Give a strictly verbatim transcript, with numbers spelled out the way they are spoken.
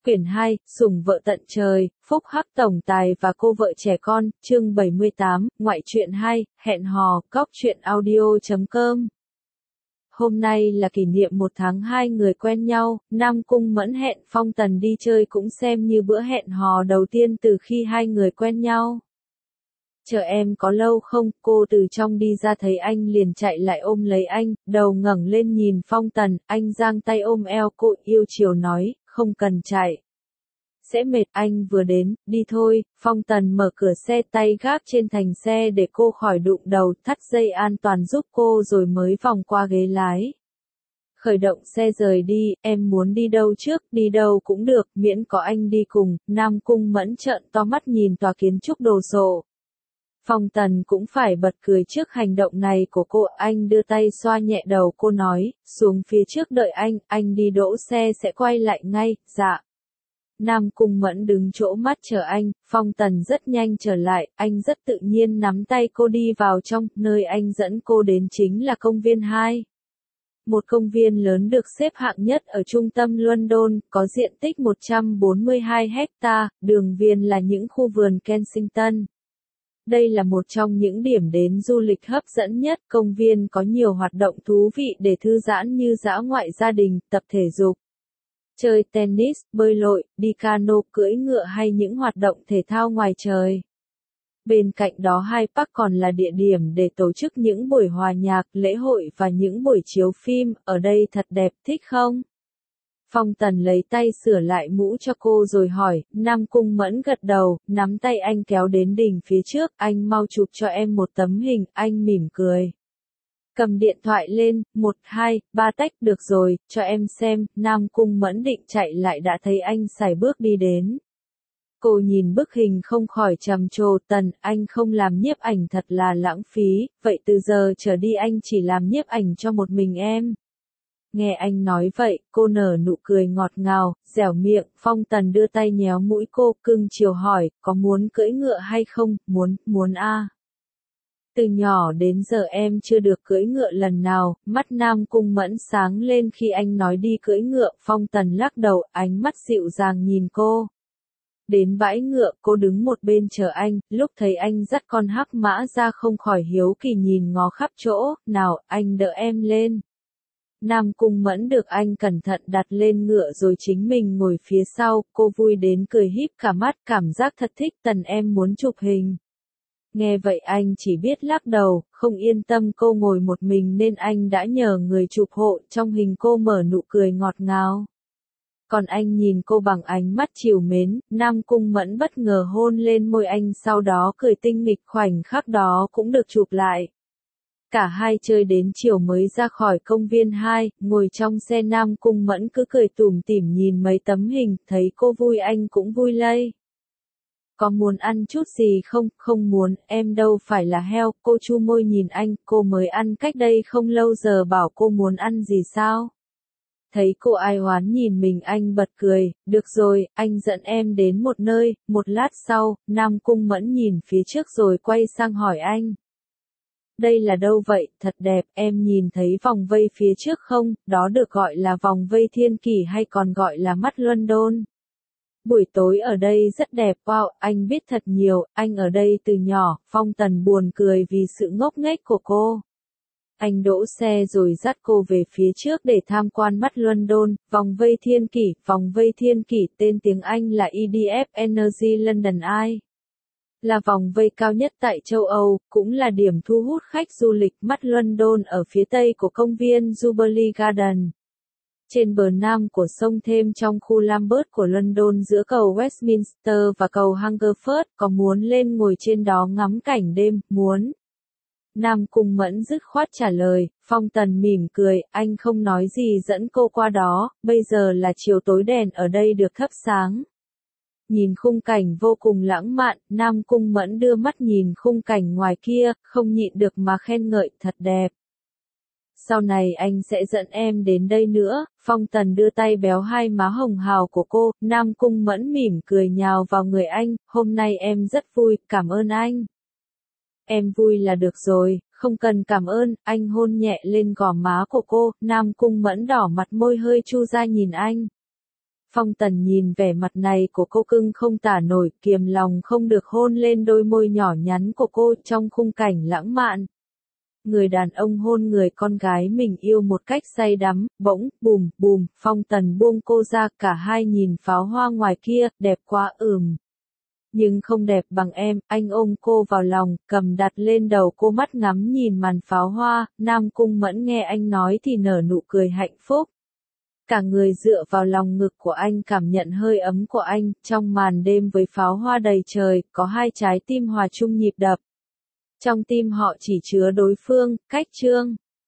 Quyển hai, Sủng vợ tận trời, Phúc Hắc tổng tài và cô vợ trẻ con, chương bảy mươi tám, ngoại truyện hai, hẹn hò, cóc truyện audio chấm com. Hôm nay là kỷ niệm một tháng hai người quen nhau, Nam Cung Mẫn hẹn Phong Tần đi chơi cũng xem như bữa hẹn hò đầu tiên từ khi hai người quen nhau. Chờ em có lâu không, cô từ trong đi ra thấy anh liền chạy lại ôm lấy anh, đầu ngẩng lên nhìn Phong Tần, anh giang tay ôm eo cô yêu chiều nói, không cần chạy. Sẽ mệt, anh vừa đến, đi thôi. Phong Tần mở cửa xe, tay gác trên thành xe để cô khỏi đụng đầu, thắt dây an toàn giúp cô rồi mới vòng qua ghế lái. Khởi động xe rời đi, em muốn đi đâu trước, đi đâu cũng được, miễn có anh đi cùng. Nam Cung Mẫn trợn to mắt nhìn tòa kiến trúc đồ sộ. Phong Tần cũng phải bật cười trước hành động này của cô, anh đưa tay xoa nhẹ đầu cô nói, xuống phía trước đợi anh, anh đi đỗ xe sẽ quay lại ngay, dạ. Nam Cung Mẫn đứng chỗ mắt chờ anh, Phong Tần rất nhanh trở lại, anh rất tự nhiên nắm tay cô đi vào trong, nơi anh dẫn cô đến chính là công viên hai. Một công viên lớn được xếp hạng nhất ở trung tâm London, có diện tích một trăm bốn mươi hai héc-ta, đường viền là những khu vườn Kensington. Đây là một trong những điểm đến du lịch hấp dẫn nhất, công viên có nhiều hoạt động thú vị để thư giãn như dã ngoại gia đình, tập thể dục, chơi tennis, bơi lội, đi cano, cưỡi ngựa hay những hoạt động thể thao ngoài trời. Bên cạnh đó hai park còn là địa điểm để tổ chức những buổi hòa nhạc, lễ hội và những buổi chiếu phim, ở đây thật đẹp, thích không? Phong Tần lấy tay sửa lại mũ cho cô rồi hỏi, Nam Cung Mẫn gật đầu, nắm tay anh kéo đến đỉnh phía trước, anh mau chụp cho em một tấm hình, anh mỉm cười. Cầm điện thoại lên, một, hai, ba tách, được rồi, cho em xem, Nam Cung Mẫn định chạy lại đã thấy anh sải bước đi đến. Cô nhìn bức hình không khỏi trầm trồ, Tần, anh không làm nhiếp ảnh thật là lãng phí, vậy từ giờ trở đi anh chỉ làm nhiếp ảnh cho một mình em. Nghe anh nói vậy, cô nở nụ cười ngọt ngào, dẻo miệng, Phong Tần đưa tay nhéo mũi cô, cưng chiều hỏi, có muốn cưỡi ngựa hay không, muốn, muốn a. À. Từ nhỏ đến giờ em chưa được cưỡi ngựa lần nào, mắt Nam Cung Mẫn sáng lên khi anh nói đi cưỡi ngựa, Phong Tần lắc đầu, ánh mắt dịu dàng nhìn cô. Đến bãi ngựa, cô đứng một bên chờ anh, lúc thấy anh dắt con hắc mã ra không khỏi hiếu kỳ nhìn ngó khắp chỗ, nào, anh đỡ em lên. Nam Cung Mẫn được anh cẩn thận đặt lên ngựa rồi chính mình ngồi phía sau, cô vui đến cười híp cả mắt, cảm giác thật thích. Tần, em muốn chụp hình. Nghe vậy anh chỉ biết lắc đầu, không yên tâm cô ngồi một mình nên anh đã nhờ người chụp hộ, trong hình cô mở nụ cười ngọt ngào. Còn anh nhìn cô bằng ánh mắt trìu mến, Nam Cung Mẫn bất ngờ hôn lên môi anh sau đó cười tinh nghịch, khoảnh khắc đó cũng được chụp lại. Cả hai chơi đến chiều mới ra khỏi công viên hai, ngồi trong xe Nam Cung Mẫn cứ cười tủm tỉm nhìn mấy tấm hình, thấy cô vui anh cũng vui lây. Có muốn ăn chút gì không? Không muốn, em đâu phải là heo, cô chu môi nhìn anh, cô mới ăn cách đây không lâu giờ bảo cô muốn ăn gì sao? Thấy cô ai oán nhìn mình anh bật cười, được rồi, anh dẫn em đến một nơi, một lát sau, Nam Cung Mẫn nhìn phía trước rồi quay sang hỏi anh. Đây là đâu vậy, thật đẹp, em nhìn thấy vòng vây phía trước không, đó được gọi là vòng vây thiên kỷ hay còn gọi là mắt London. Buổi tối ở đây rất đẹp, wow, anh biết thật nhiều, anh ở đây từ nhỏ, Phong Tần buồn cười vì sự ngốc nghếch của cô. Anh đỗ xe rồi dắt cô về phía trước để tham quan mắt London, vòng vây thiên kỷ, vòng vây thiên kỷ tên tiếng Anh là E D F Energy London Eye. Là vòng vây cao nhất tại châu Âu, cũng là điểm thu hút khách du lịch. Mắt London ở phía tây của công viên Jubilee Garden. Trên bờ nam của sông Thêm trong khu Lambeth của London giữa cầu Westminster và cầu Hungerford, có muốn lên ngồi trên đó ngắm cảnh đêm, muốn. Nam Cung Mẫn dứt khoát trả lời, Phong Tần mỉm cười, anh không nói gì dẫn cô qua đó, bây giờ là chiều tối đèn ở đây được thắp sáng. Nhìn khung cảnh vô cùng lãng mạn, Nam Cung Mẫn đưa mắt nhìn khung cảnh ngoài kia, không nhịn được mà khen ngợi, thật đẹp. Sau này anh sẽ dẫn em đến đây nữa, Phong Tần đưa tay béo hai má hồng hào của cô, Nam Cung Mẫn mỉm cười nhào vào người anh, hôm nay em rất vui, cảm ơn anh. Em vui là được rồi, không cần cảm ơn, anh hôn nhẹ lên gò má của cô, Nam Cung Mẫn đỏ mặt môi hơi chu ra nhìn anh. Phong Tần nhìn vẻ mặt này của cô cưng không tả nổi, kiềm lòng không được hôn lên đôi môi nhỏ nhắn của cô trong khung cảnh lãng mạn. Người đàn ông hôn người con gái mình yêu một cách say đắm, bỗng, bùm, bùm, Phong Tần buông cô ra, cả hai nhìn pháo hoa ngoài kia, đẹp quá ừm. Nhưng không đẹp bằng em, anh ôm cô vào lòng, cầm đặt lên đầu cô, mắt ngắm nhìn màn pháo hoa, Nam Cung Mẫn nghe anh nói thì nở nụ cười hạnh phúc. Cả người dựa vào lòng ngực của anh, cảm nhận hơi ấm của anh, trong màn đêm với pháo hoa đầy trời, có hai trái tim hòa chung nhịp đập. Trong tim họ chỉ chứa đối phương, Cách Chương.